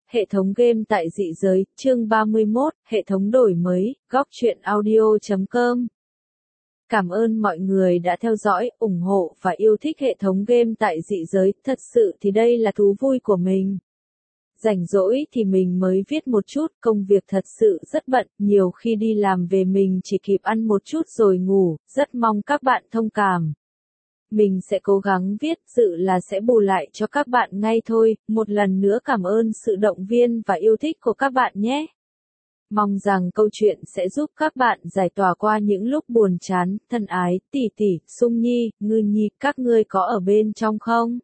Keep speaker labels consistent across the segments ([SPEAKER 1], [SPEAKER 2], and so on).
[SPEAKER 1] Hệ thống game tại dị giới, chương 31, hệ thống đổi mới, góc truyện audio.com. Cảm ơn mọi người đã theo dõi, ủng hộ và yêu thích hệ thống game tại dị giới, thật sự thì đây là thú vui của mình. Rảnh rỗi thì mình mới viết một chút, công việc thật sự rất bận, nhiều khi đi làm về mình chỉ kịp ăn một chút rồi ngủ, rất mong các bạn thông cảm. Mình sẽ cố gắng viết, dự là sẽ bù lại cho các bạn ngay thôi, một lần nữa cảm ơn sự động viên và yêu thích của các bạn nhé. Mong rằng câu chuyện sẽ giúp các bạn giải tỏa qua những lúc buồn chán, thân ái, tỷ tỷ, Sung Nhi, Ngư Nhi, các ngươi có ở bên trong không?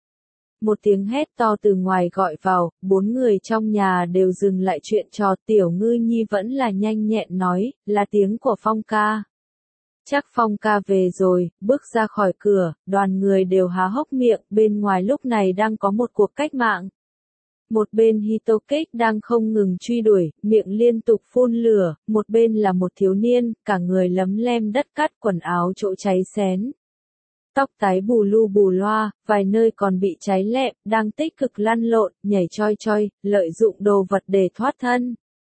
[SPEAKER 1] Một tiếng hét to từ ngoài gọi vào, 4 người trong nhà đều dừng lại chuyện trò, Tiểu Ngư Nhi vẫn là nhanh nhẹn nói, là tiếng của Phong ca. Chắc Phong ca về rồi, bước ra khỏi cửa, đoàn người đều há hốc miệng, bên ngoài lúc này đang có một cuộc cách mạng. Một bên Hitokage đang không ngừng truy đuổi, miệng liên tục phun lửa, một bên là một thiếu niên, cả người lấm lem đất cát, quần áo chỗ cháy xén. Tóc tái bù lu bù loa, vài nơi còn bị cháy lẹm, đang tích cực lăn lộn, nhảy choi choi, lợi dụng đồ vật để thoát thân.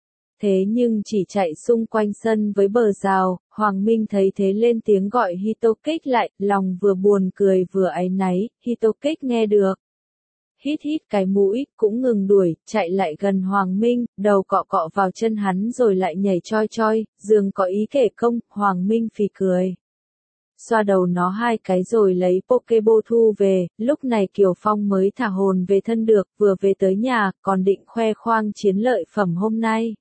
[SPEAKER 1] Thế nhưng chỉ chạy xung quanh sân với bờ rào, Hoàng Minh thấy thế lên tiếng gọi Hitokage lại, lòng vừa buồn cười vừa áy náy, Hitokage nghe được. Hít hít cái mũi, cũng ngừng đuổi, chạy lại gần Hoàng Minh, đầu cọ cọ vào chân hắn rồi lại nhảy choi choi, dường có ý kể công, Hoàng Minh phì cười. Xoa đầu nó 2 cái rồi lấy Pokéball thu về, lúc này Kiều Phong mới thả hồn về thân được, vừa về tới nhà, còn định khoe khoang chiến lợi phẩm hôm nay.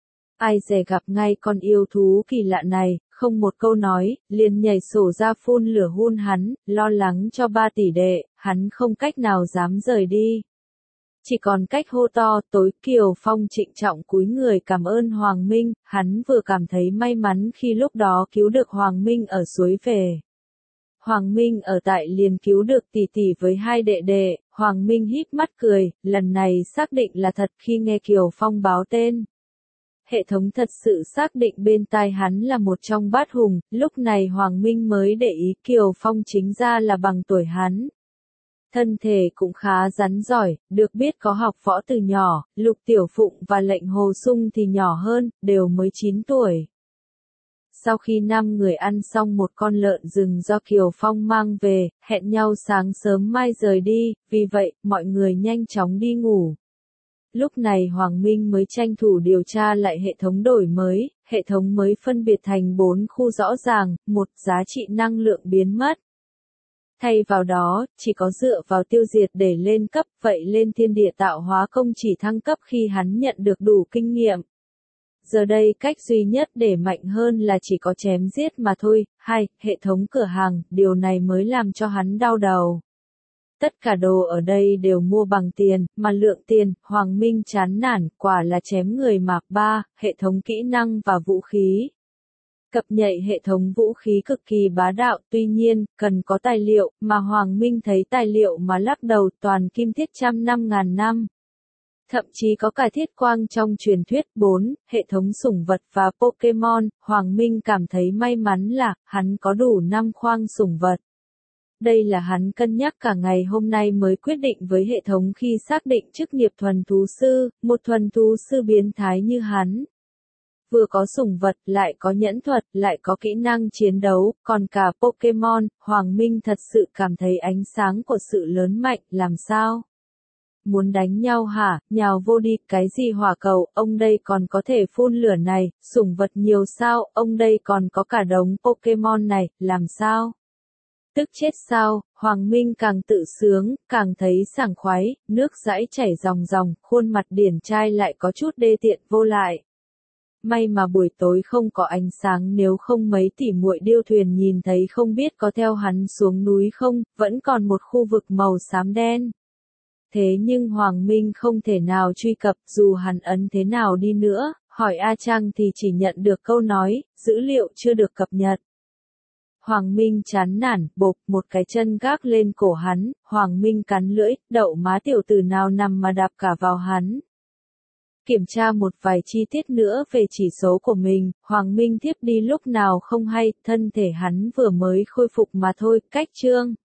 [SPEAKER 1] Ai dè gặp ngay con yêu thú kỳ lạ này, không một câu nói, liền nhảy sổ ra phun lửa hun hắn, lo lắng cho 3 tỷ đệ, hắn không cách nào dám rời đi. Chỉ còn cách hô to, tối Kiều Phong trịnh trọng cúi người cảm ơn Hoàng Minh, hắn vừa cảm thấy may mắn khi lúc đó cứu được Hoàng Minh ở suối về. Hoàng Minh ở tại liền cứu được tỷ tỷ với 2 đệ đệ, Hoàng Minh híp mắt cười, lần này xác định là thật khi nghe Kiều Phong báo tên. Hệ thống thật sự xác định bên tai hắn là một trong bát hùng, lúc này Hoàng Minh mới để ý Kiều Phong chính ra là bằng tuổi hắn. Thân thể cũng khá rắn giỏi, được biết có học võ từ nhỏ, Lục Tiểu Phụng và Lệnh Hồ Sung thì nhỏ hơn, đều mới 9 tuổi. Sau khi 5 người ăn xong một con lợn rừng do Kiều Phong mang về, hẹn nhau sáng sớm mai rời đi, vì vậy, mọi người nhanh chóng đi ngủ. Lúc này Hoàng Minh mới tranh thủ điều tra lại hệ thống mới phân biệt thành 4 khu rõ ràng, một giá trị năng lượng biến mất. Thay vào đó, chỉ có dựa vào tiêu diệt để lên cấp, vậy lên thiên địa tạo hóa công chỉ thăng cấp khi hắn nhận được đủ kinh nghiệm. Giờ đây cách duy nhất để mạnh hơn là chỉ có chém giết mà thôi. 2. Hệ thống cửa hàng, điều này mới làm cho hắn đau đầu. Tất cả đồ ở đây đều mua bằng tiền, mà lượng tiền, Hoàng Minh chán nản, quả là chém người mà. 3. Hệ thống kỹ năng và vũ khí. Cập nhật hệ thống vũ khí cực kỳ bá đạo, tuy nhiên, cần có tài liệu, mà Hoàng Minh thấy tài liệu mà lắc đầu toàn kim thiết 100.000 năm. Thậm chí có cả thiết quang trong truyền thuyết. 4. Hệ thống sủng vật và Pokemon, Hoàng Minh cảm thấy may mắn là, hắn có đủ 5 khoang sủng vật. Đây là hắn cân nhắc cả ngày hôm nay mới quyết định với hệ thống khi xác định chức nghiệp thuần thú sư, một thuần thú sư biến thái như hắn. Vừa có sủng vật, lại có nhẫn thuật, lại có kỹ năng chiến đấu, còn cả Pokemon, Hoàng Minh thật sự cảm thấy ánh sáng của sự lớn mạnh, làm sao? Muốn đánh nhau hả, nhào vô đi, cái gì hỏa cầu, ông đây còn có thể phun lửa này, sủng vật nhiều sao, ông đây còn có cả đống Pokemon này, làm sao? Tức chết sao, Hoàng Minh càng tự sướng, càng thấy sảng khoái, nước dãi chảy ròng ròng, khuôn mặt điển trai lại có chút đê tiện vô lại. May mà buổi tối không có ánh sáng, nếu không mấy tỷ muội điêu thuyền nhìn thấy không biết có theo hắn xuống núi không, vẫn còn một khu vực màu xám đen. Thế nhưng Hoàng Minh không thể nào truy cập, dù hắn ấn thế nào đi nữa, hỏi A Trang thì chỉ nhận được câu nói, dữ liệu chưa được cập nhật. Hoàng Minh chán nản, bộp, một cái chân gác lên cổ hắn, Hoàng Minh cắn lưỡi, đậu má tiểu tử nào nằm mà đạp cả vào hắn. Kiểm tra một vài chi tiết nữa về chỉ số của mình, Hoàng Minh thiếp đi lúc nào không hay, thân thể hắn vừa mới khôi phục mà thôi, cách chương.